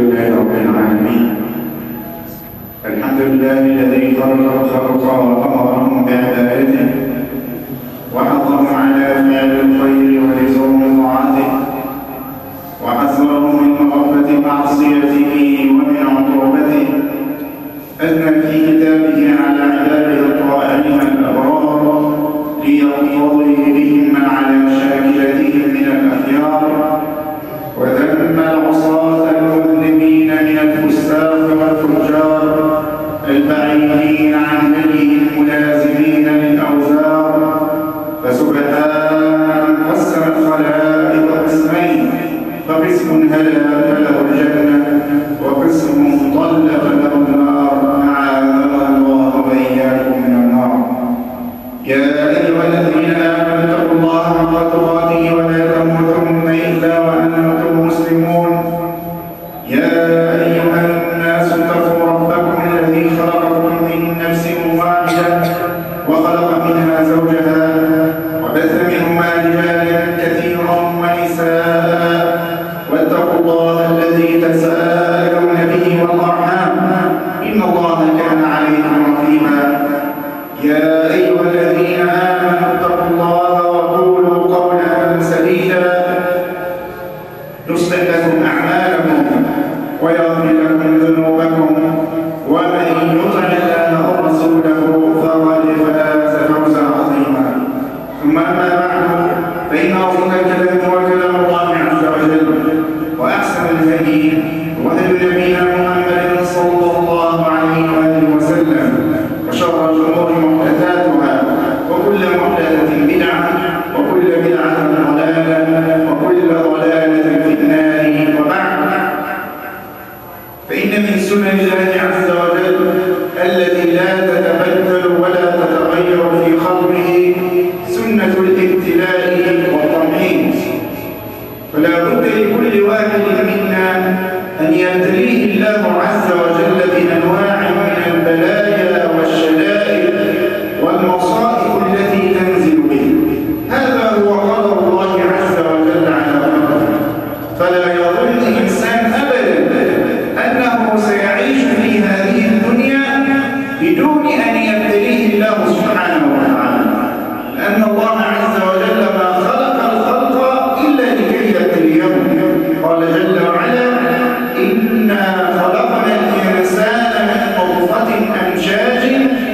لله رب العالمين. الحمد لله الذي خلق الخلق وأمرهم بعبادته وحضهم على فعل الخير ولزوم طاعته وحذرهم من مغفة معصيته ومن عقوبته. أثنى في كتابه على عباده الطائعين الأبرار ليقتضي بهم على شاكلتهم من الأخيار، وذم العصاة المذنبين من الفساق والفجار البعيدين عن هديه الملازمين للأوزار. فسبحان قسم الخلائق قسمين، فقسم هدى فله الجنة وقسم ضل فله النار، أعاذنا الله وإياكم من النار. يا أيها الذين آمنوا اتقوا الله حق تقاته ولا تموتن إلا وأنتم مسلمون. يا أيها الناس اتقوا ربكم الذي خلقكم من نفس واحدة وخلق منها زوجها وبث منهما رجالا كثيرا ونساء، واتقوا الله الذي تساءلون به والأرحام إن الله كان عليكم رقيبا. يا أيها الذين آمنوا اتقوا الله وقولوا قولا سديدا يصلح لكم أعمالكم ويغفر لكم ذنوبكم، ومن يطع الله ورسوله فقد فاز فوزا عظيما. ثم أما بعد، فإن أفضل الكلام هو كلام الله عز وجل، وأحسن الهدي وهدي نبينا محمد صلى الله عليه وآله وسلم، وشر الأمور محدثاتها، وكل محدثة بدعة، وكل بدعة ضلالة، وكل ضلالة في النار. وبعد، فإن من سنن الله عز وجل التي لا تتبدل ولا تتغير في خلقه سنة الابتلاء والتمحيص. فلا بد لكل واحد منا أن يبتليه الله عز وجل بأنواع من البلايا والشدائد والمصائب التي تنزل به. هذا هو قدر الله عز وجل على أمره. فلا يظن إنسان أبدا أنه سيعيش في هذه الدنيا بدون أن يبتليه الله سبحانه وتعالى، لأن الله عز وجل ما خلق الخلق إلا لكي يبتليهم. قال جل وعلا: إنا خلقنا الإنسان من نطفة أمشاج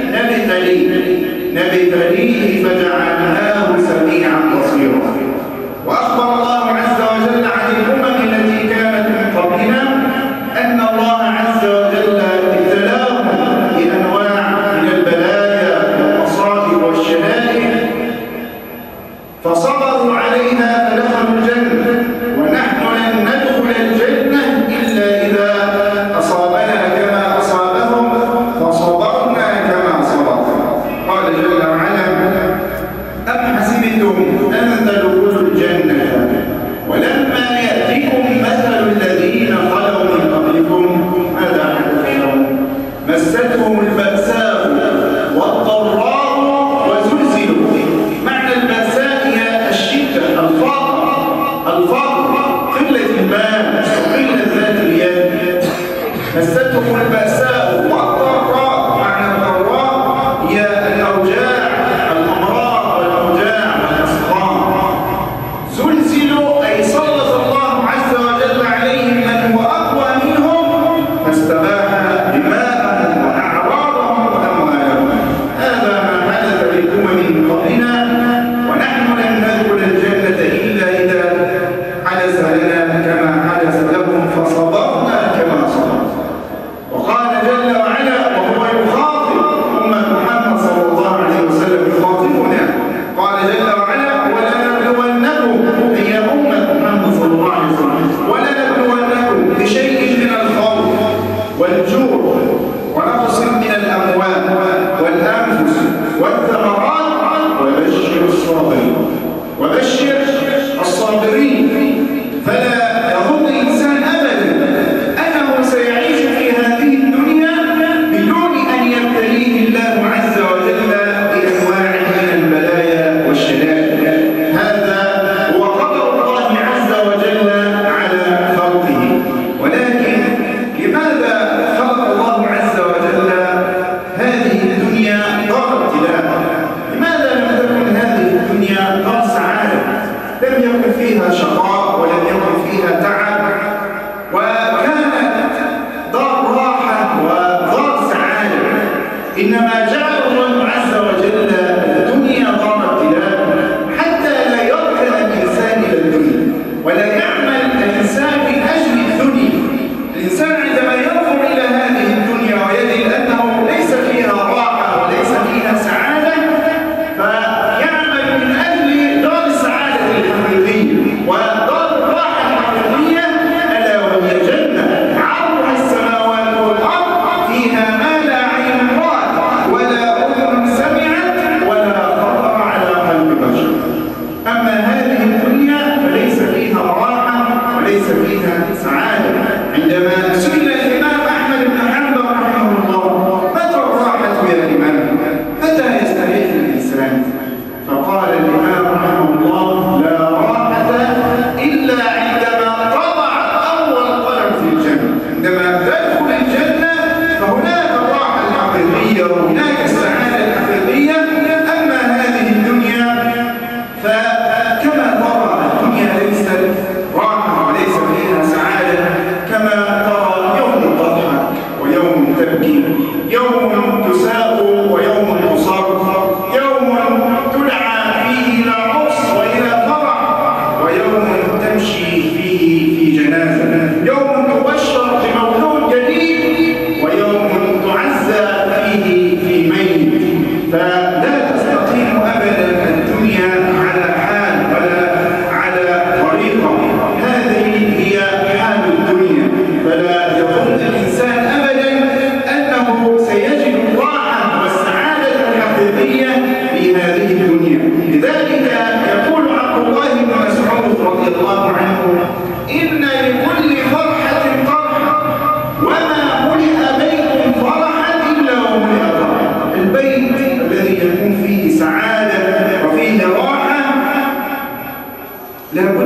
نبتليه فجعلناه سميعا بصيرا. وأخبر الله عز وجل عن الأمم التي كانت من قبلنا أن الله عز وجل ابتلاهم بأنواع من البلايا والمصائب والشدائد، فصبروا عليها فدخلوا الجنة. ونحن لن ندخل الجنة إلا إذا أصابنا كما أصابهم فصبرنا كما صبروا. قال جل وعلا: أم حسبتم أن تدخلوا الجنة ولما يأتكم مثل الذين خلوا من قبلكم ماذا حدث لهم مستهم البأساء والضراء وزلزلوا. معنى البأساء هي الشدة، الفقر، قلة المال، قلة ذات اليد. مستهم البأساء والضراء. معنى الضراء هي الأوجاع، الأمراض والأوجاع والأسقام. زلزلوا أي سلط الله عز وجل عليهم من هو أقوى منهم فاستباح دماءهم وأعراضهم وأموالهم. هذا ما حدث للأمم من قبلنا، ونحن لن ندخل الجنة إلا إذا حدث لنا كما حدث لهم فصبرنا كما صبروا. وقال جل وعلا وهو يخاطب أمة محمد صلى الله عليه وسلم، يخاطبنا، قال جل وعلا: ولنبلونكم، هي أمة محمد صلى الله عليه وسلم، ولنبلونكم بشيء من الخوف والجوع ونقص من الأموال والأنفس والثمرات وبشر الصابرين. فلا يظن الإنسان أبدا أنه سيعيش في هذه الدنيا بدون أن يبتليه الله عز وجل بأنواع من البلايا والشدائد. هذا هو قدر الله عز وجل على خلقه. ولكن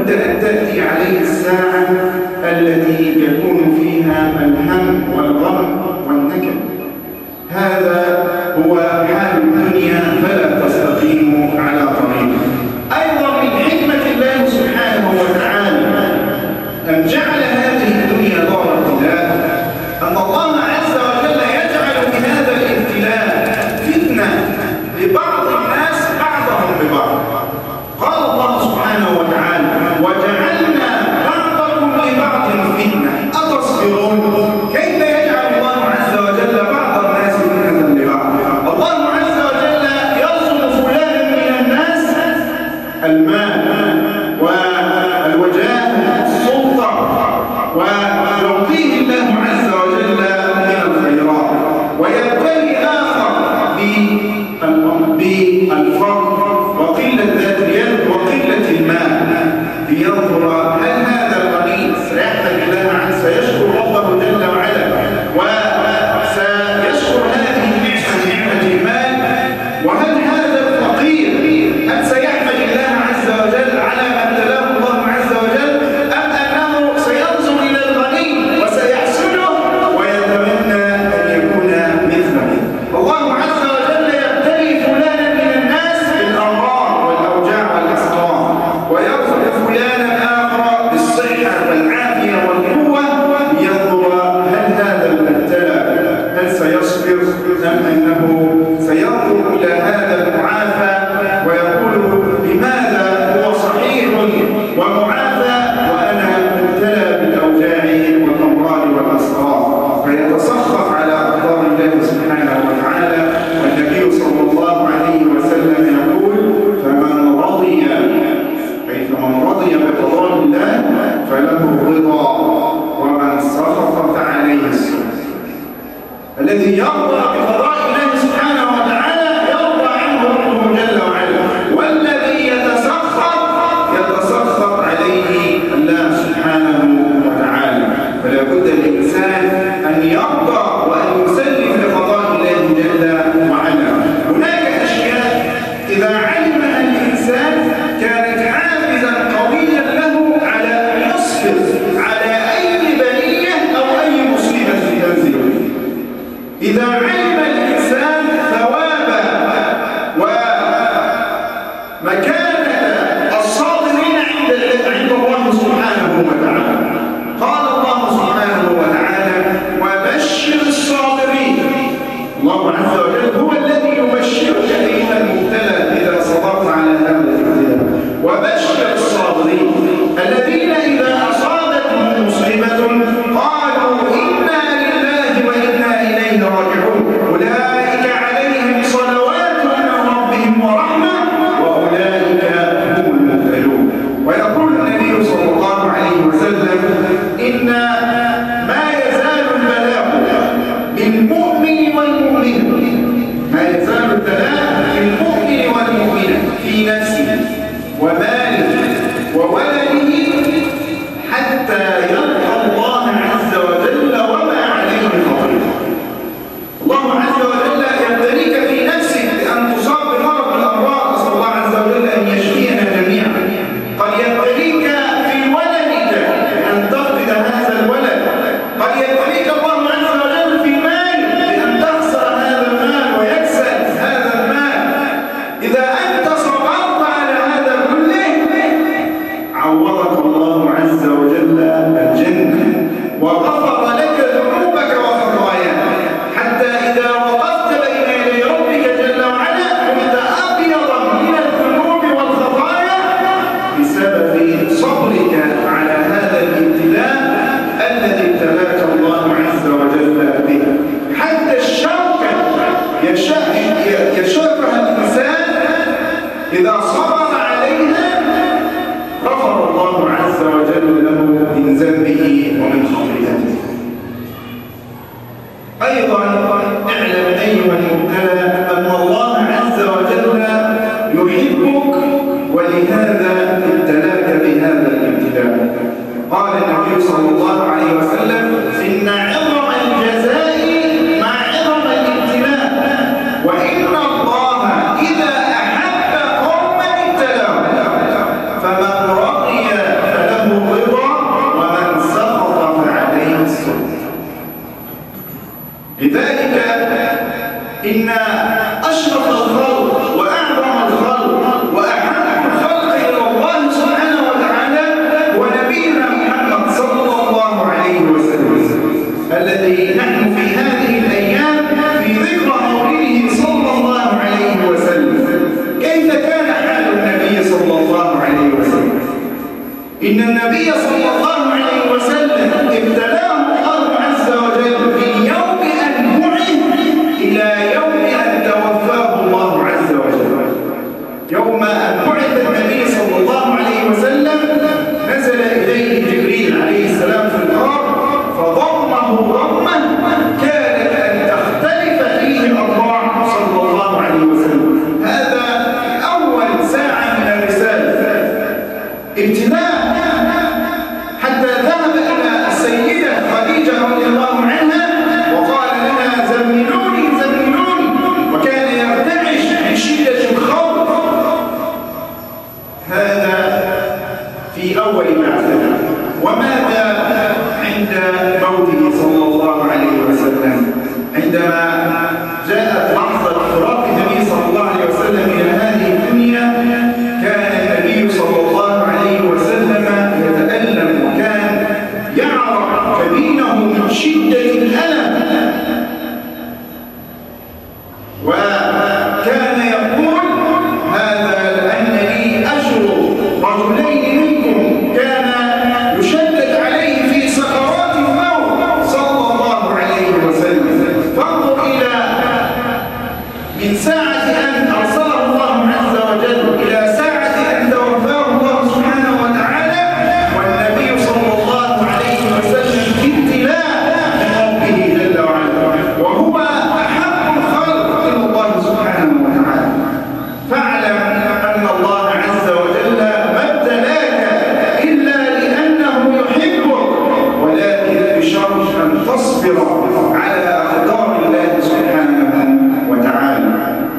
بد أن تأتي عليه الساعة التي يكون فيها الهم والغم والنكد. هذا هو حال الدنيا، فلا تستقيم على طريق. أيضا من حكمة الله سبحانه وتعالى أن جعل هذه الدنيا دار ابتلاء، أن الله عز وجل يجعل في هذا الابتلاء فتنة لبعض الناس بعضهم ببعض. قال الله سبحانه وتعالى: وجعلنا بعضكم لبعض فتنة أتصبرون. كيف يجعل الله عز وجل بعض الناس فتنة لبعض؟ الله عز وجل يرزق فلانا من الناس المال والوجاه والسلطة، ويعطيه الله عز وجل من الخيرات، ويبتلي آخر بالفقر وقلة ذات اليد وقلة المال، لينظر هل هذا الغني سيحتاج الله سيشكر ربه جل وعلا وسيشكر هذه النعمة نعمة المال، وهل هذا الفقير هل سيحمد الله عز وجل على ما ابتلاه الله عز وجل، أم أنه سينظر إلى الغني وسيحسده ويتمنى أن يكون مثله؟ الله عز وجل يبتلي فلانا من الناس بالأمراض والأوجاع والأسقام، ويرزق فلانا آخر بالصحة والعافية والقوة، لينظر هل هذا المبتلى هل سيصبر أم أنه سينظر إلى هذا المعافى ويقول لماذا هو صحيح ومعافى وأنا مبتلى بالأوجاع والأمراض والأسقام، فيتسخط على أقدار الله سبحانه وتعالى. والنبي صلى الله عليه وسلم يقول: فمن رضي بقضاء الله فله الرضا، ومن سخط فعليه السخط. الذي يرضى بقضاء الله سبحانه وتعالى يرضى عنه ربه جل وعلا، والذي يتسخط عليه الله سبحانه وتعالى. فلا بد للإنسان أن يرضى وأن يسلم لقضاء الله جل وعلا. هناك أشياء إذا علمها الإنسان كانت حافزا قويا له على أن يصبر على أي بلية أو أي مصيبة تنزل. إذا علم الإنسان ثواب ومكانة الصابرين عند الله سبحانه وتعالى، قال الله سبحانه وتعالى: وبشر الصابرين. الله عز وجل هو الذي يبشرك أيها المبتلى إذا صبرت على هذا الابتلاء. وبشر الصابرين الذين إذا أصابتهم مصيبة قالوا إنا لله وإنا إليه راجعون، أولئك عليهم صلوات من ربهم ورحمة وأولئك هم المهتدون. ويقول النبي صلى الله عليه وسلم: إن ما يزال البلاء بالمؤمن والمؤمنة، ما يزال البلاء بالمؤمن والمؤمنة في نفسه وماله وولده حتى يلقى الله عز وجل وما عليه خطيئة. الله عز وجل يبتليك في نفسك بأن تصاب بمرض من الأمراض، نسأل الله عز وجل أن يشفينا جميعا. قد يبتليك في ولدك بأن تفقد هذا الولد، قد يبتليك الله عز وجل في مالك بأن تخسر هذا المال ويكسد هذا المال. إذا أنت صبرت على هذا كله عوضك الله عز وجل الجنة وغفر لك ذنوبك وخطاياك، حتى إذا وقفت بين يدي ربك جل وعلا كنت أبيض من الذنوب والخطايا بسبب صبرك على هذا الابتلاء الذي ابتلاك الله عز وجل به. حتى الشوكة يشوكها الإنسان إذا صبر عليها غفر الله عز وجل له من ذنبه ومن خطيئته. أيضا اعلم أيها المبتلى أن الله عز وجل يحبك، ولهذا ابتلاك بهذا الابتلاء. قال النبي صلى الله عليه وسلم: إن عظم الجزاء مع عظم الابتلاء، وإن الله إذا أحب قوما ابتلاهم، فمن رضي إن أشرف الخلق وأعظم الخلق وأحب الخلق إلى الله سبحانه وتعالى هو نبينا محمد صلى الله عليه وسلم، الذي نحن في هذه الأيام في ذكرى مولده صلى الله عليه وسلم. كيف كان حال النبي صلى الله عليه وسلم؟ إن النبي صلى الله عليه وسلم ابتلاه الله عز وجل من يوم أن بعث إلى يوم أن توفاه الله عز وجل. يوم أن بعث النبي صلى الله عليه وسلم نزل إليه جبريل عليه السلام في الأرض فضمه ضمه كادت أن تختلف فيه الأرواح صلى الله عليه وسلم. هذا أول ساعة من الرسالة، ابتلاء، حتى ذهب إلى السيدة خديجة رضي الله عنها وقال لها زملوني زملوني، وكان يرتعش من شدة الخوف. هذا في أول بعثته. وماذا عند موته صلى الله عليه وسلم؟ عندما جاءت لحظة فراق النبي صلى الله عليه وسلم إلى هذه الدنيا كان النبي صلى الله عليه وسلم يتألم وكان يعرق كبينه من شدة الألم، وكان يقول هذا لأن لي أجر رجلين منكم كان يشدد عليه في سكرات الموت صلى الله عليه وسلم. فانظر إلى من ساعة أن أرسله الله عز وجل إلى ساعة أن توفاه الله سبحانه وتعالى، والنبي صلى الله عليه وسلم في ابتلاء من ربه جل وعلا، وهو أحب الخلق إلى الله سبحانه وتعالى. فاعلم أن الله عز وجل ما ابتلاك إلا لأنه يحبك، ولكن بشرط أن تصبر على أقدار الله سبحانه وتعالى.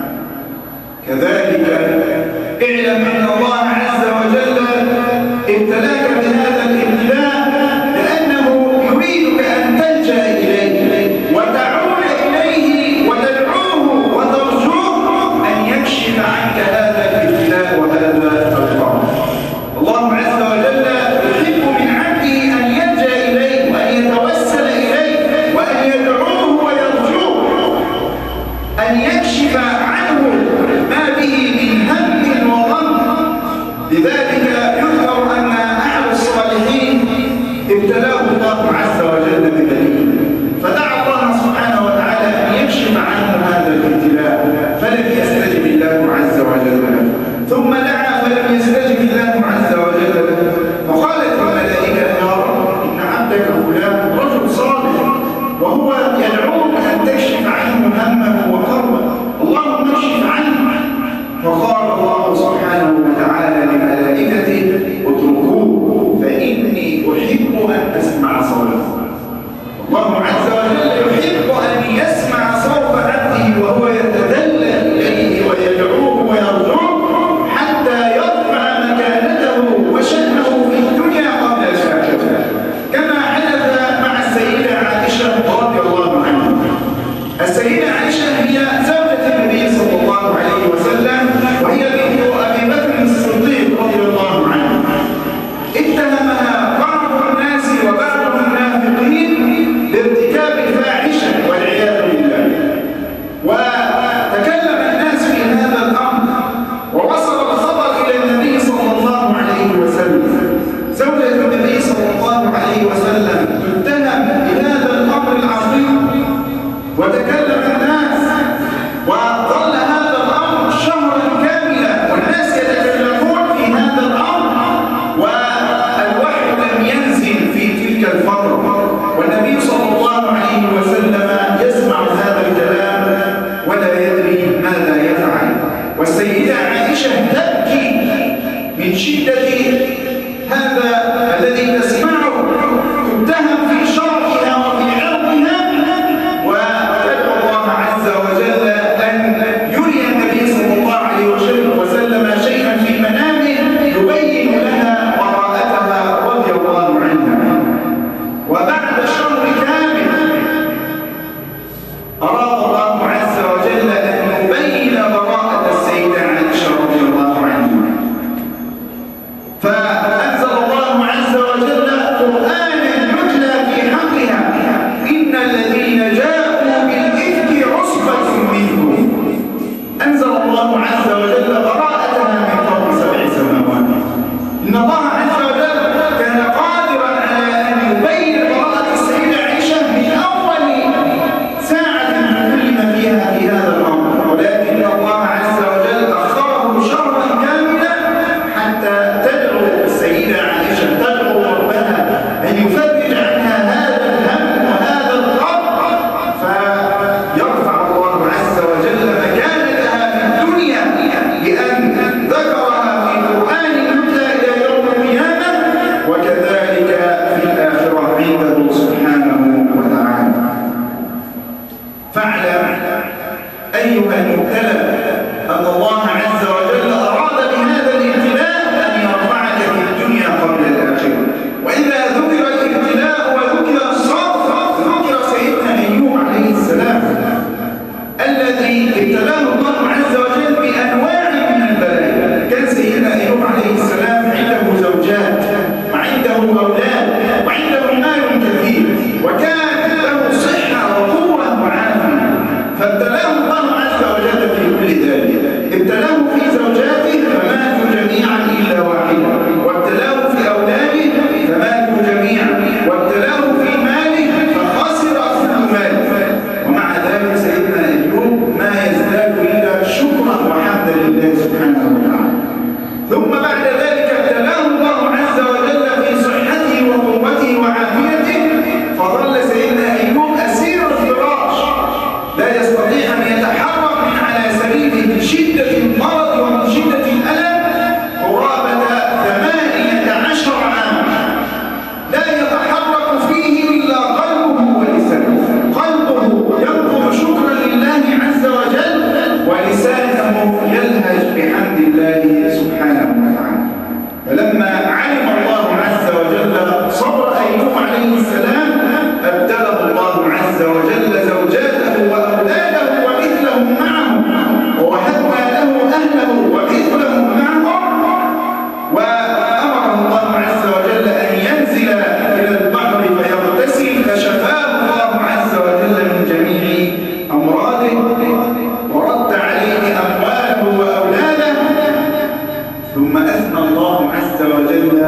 كذلك اعلم أن الله عز وجل ابتلاك بهذا الابتلاء لأنه يريدك أن تلجأ إليه وتعود إليه وتدعوه وترجوه أن يكشف عنك هذا الابتلاء وهذا الضعف. الله عز وجل يحب من عبده أن يلجأ إليه وأن يتوسل إليه وأن يدعوه ويرجوه أن يكشف عنه ما به من هم وغم. لذلك يذكر أن أحد الصالحين ابتلاه الله عز وجل ببنيه، فدعا الله سبحانه وتعالى أن يكشف عنه هذا الابتلاء، فلم يستجب الله عز وجل له. ثم دعا فلم يستجب الله عز وجل له، فقالت الملائكة يا رب إن عبدك فلان رجل صالح وهو يدعوك أن تكشف عنه همه وكربه، اللهم اكشف عنه. فقال الله سبحانه وتعالى لملائكته اتركوه فإني أحب أن أسمع صوته. الله عز وجل يحب أن يسمع صوت عبده وهو يتذلل إليه ويدعوه ويرجوه حتى يرفع مكانته وشأنه في الدنيا قبل الآخرة، كما حدث مع السيدة عائشة رضي الله عنها. السيدة عائشة هي زوجة النبي صلى الله عليه وسلم وهي بنت أبي بكر الصديق رضي الله عنه. اتهمها بعض الناس وبعض المنافقين بارتكاب الفاحشة والعياذ بالله، وتكلم الناس في هذا الأمر ووصل الخبر إلى النبي صلى الله عليه وسلم. زوجة النبي صلى الله عليه وسلم تتهم بهذا الأمر العظيم وتكلم الناس، وظل هذا الأمر شهرا كاملا والناس يتكلمون في هذا الأمر، والوحي لم ينزل في تلك الفترة، والنبي صلى الله عليه وسلم يسمع هذا الكلام ولا يدري ماذا يفعل. والسيدة عائشة تبكي من شدة هذا الذي تسمعه، تتهم في شرفها وفي عرضها، وتدعو الله عز وجل أن يري النبي صلى الله عليه وسلم شيئا في منامه يبين لها براءتها رضي الله عنها. وبعد شهر كامل أراد الله عز وجل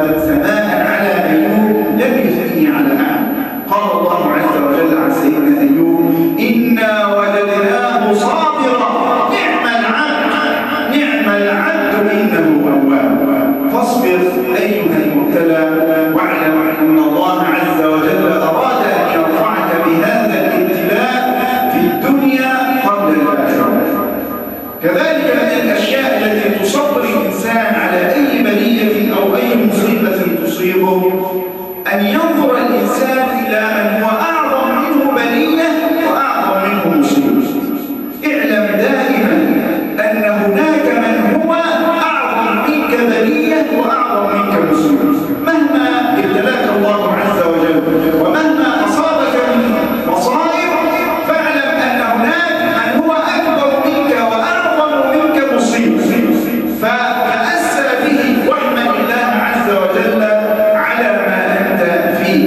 ثناء على أيوب لم يثني على أحد. قال الله عز وجل عن سيدنا أيوب: إنا وجدناه صابرا نعم العبد إنه أواب. فاصبر أيها المبتلى، واعلم أن الله عز وجل أراد أن يرفعك بهذا الابتلاء في الدنيا قبل الآخرة. كذلك من الأشياء التي تصبر الإنسان على أي بلية أو أي مصيبة تصيبه أن ينظر الإنسان إلى من هو أعظم منه بلية وأعظم منه مصيبة. اعلم دائما أن هناك من هو أعظم منك بلية وأعظم منك مصيبة. مهما ابتلاك الله عز وجل ومهما أصابك من مصائب، فاعلم أن هناك من هو أكبر منك وأعظم منك مصيبة، فتأسى به واحمد الله عز وجل على ما أنت فيه.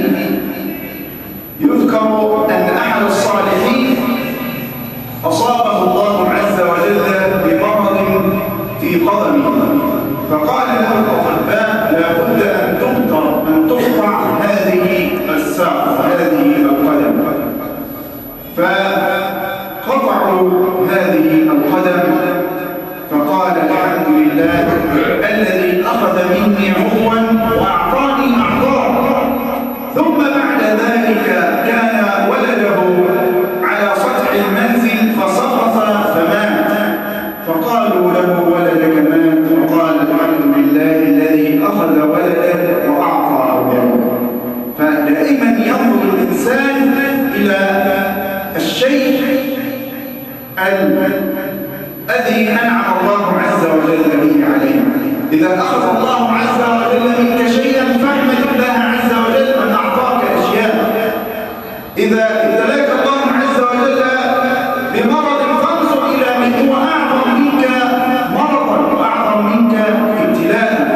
يذكر أن أحد الصالحين أصابه الله عز وجل بمرض في قدمه، فقال له الأطباء: لا بد أن تقطع هذه الساق هذه القدم. فقطعوا هذه القدم، فقال: الحمد لله الذي أخذ مني عضوا وأعطاني أعضاء. ثم بعد ذلك كان ولده على سطح المنزل فسقط فمات، فقالوا له: ولدك مات؟ فقال: الحمد لله الذي أخذ ولدا وأعطى أولاده. فدائما ينظر الإنسان إلى الشيء الذي أنعم الله عز وجل به عليه. إذا أخذ الله عز وجل منك شيئا فاحمد الله عز وجل أن أعطاك أشياء. إذا ابتلاك الله عز وجل بمرض فانظر إلى من هو أعظم منك مرضا وأعظم منك ابتلاء.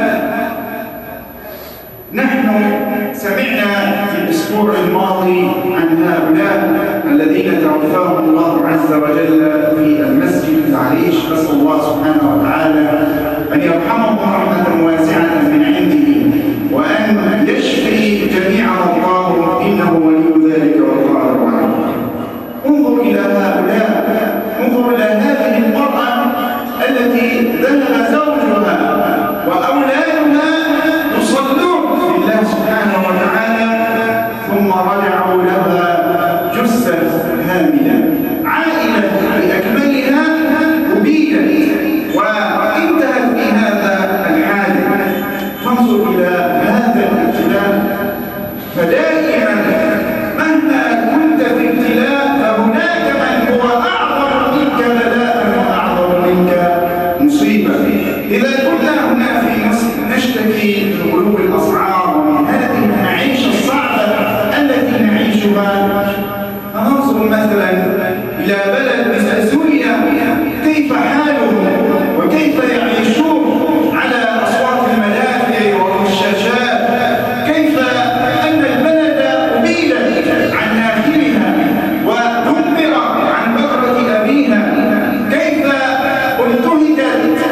نحن سمعنا في الأسبوع الماضي عن هؤلاء الذين توفاهم الله عز وجل في المسجد العريش. نسأل الله سبحانه وتعالى أن يرحمهم رحمة واسعة من عنده وأن يشفي جميع مرضاهم، إنه ولي ذلك والقادر عليه. انظر إلى هؤلاء، انظر إلى هذه المرأة التي ذهب زوجها وأولادها يصلون لله سبحانه وتعالى ثم رجعوا لها جثة هاملة، عائلة بأكملها أبيدت وانتهت في هذا الحال. فانظر إلى هذا الابتلاء. فدائما مهما كنت في ابتلاء فهناك من هو أعظم منك بلاء وأعظم منك مصيبة. إذا كنا هنا في مصر نشتكي بغلو الأسعار ومن هذه المعيشة الصعبة التي نعيشها، فننظر مثلا إلى بلد مثل سوريا كيف حالهم وكيف يعيشون على أصوات المدافع والرشاشات، كيف أن البلد أبيدت عن آخرها ودمر عن بكرة أبيها، كيف انتهكت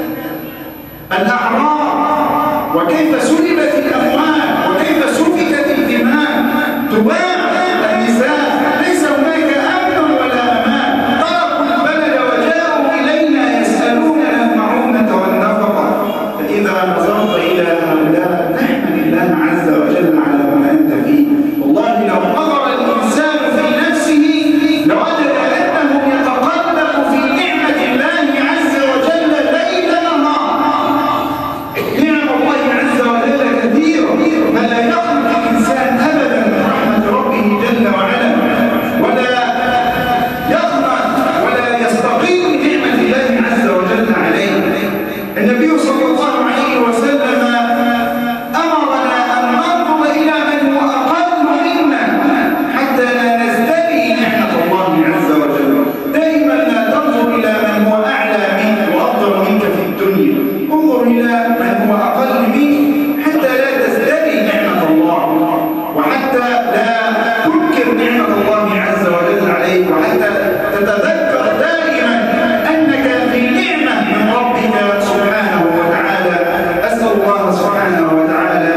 الأعراض وكيف سلبت الأموال وكيف سفكت الدماء، تباع النساء، ليس هناك أمن ولا أمان. تركوا البلد وجاءوا إلينا يسألوننا المعونة والنفقة. فإذا نظرت إلى هؤلاء نحمد الله عز وجل على ما أنت فيه. والله لو نظر الإنسان في نفسه لوجد أنه يتقلب في نعمة الله عز وجل ليل نهار. نعم الله عز وجل كثيرة، فلا يخلق الإنسان أبدا من رحمة ربه جل وعلا، ولا يخلق ولا يستقيم نعمة الله عز وجل عليه. النبي صلى الله عليه وسلم أمرنا أن ننظر إلى من هو أقل منا حتى لا نزدري نعمة الله عز وجل. دائما لا تنظر إلى من هو أعلى منك وأفضل منك في الدنيا، انظر إلى من هو أقل منك حتى لا تزدري نعمة الله وحتى لا تنكر نعمة الله عز وجل عليك، وحتى تتذكر دائما أنك في نعمة من ربك سبحانه وتعالى. أسأل الله سبحانه وتعالى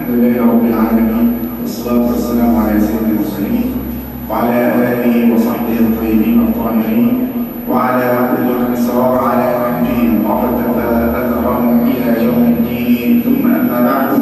الحمد لله رب العالمين، والصلاة والسلام على سيد المرسلين وعلى آله وصحبه الطيبين الطاهرين وعلى كل من سار على نهجهم وقتفى أثرهم إلى يوم الدين. ثم أما بعد،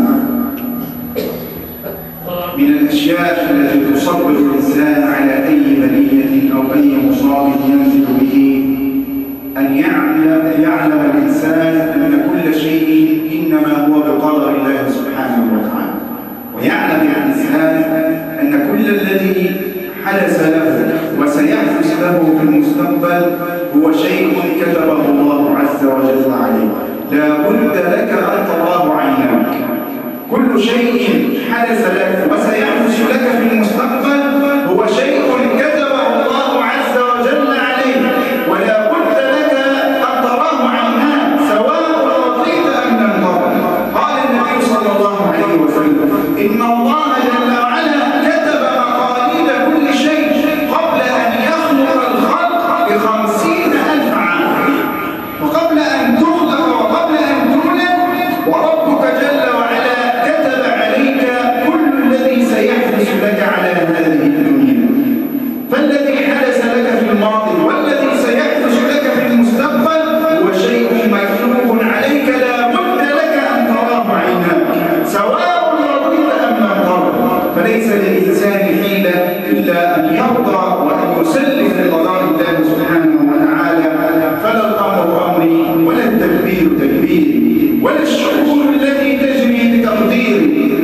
من الأشياء التي تصبر الإنسان على أي بلية أو أي مصاب ينزل به أن يعلم الإنسان أن كل شيء إنما هو بقدر الله سبحانه وتعالى، ويعلم الإنسان أن كل الذي حدث له وسيحدث له في المستقبل هو شيء كتبه الله عز وجل عليه، لا بد لك أن تراه عيناك. كل شيء حدث لك وسيحدث لك في المستقبل هو شيء كتبه الله عز وجل عليه، ولا بد لك أن تراه عيناك سواء رضيت أم لم ترضى. قال النبي صلى الله عليه وسلم: إن الله جل وعلا كتب مقاليد كل شيء قبل أن يخلق الخلق ب50,000 عام، وقبل أن تخلق وقبل أن تولد، وربك جل وعلا كتب عليك كل الذي سيحدث لك على هذه الدنيا. فالذي حدث لك في الماضي والذي سيحدث لك في المستقبل هو شيء مكتوب عليك، لا بد لك أن تراه عيناك سواء رضيت أم لم ترضى. فليس للإنسان حيلة إلا أن يرضى وأن يسلم لقضاء الله سبحانه وتعالى. فلا الأمر أمري ولا التدبير تدبيري ولا الشؤون التي تجري بتقديري،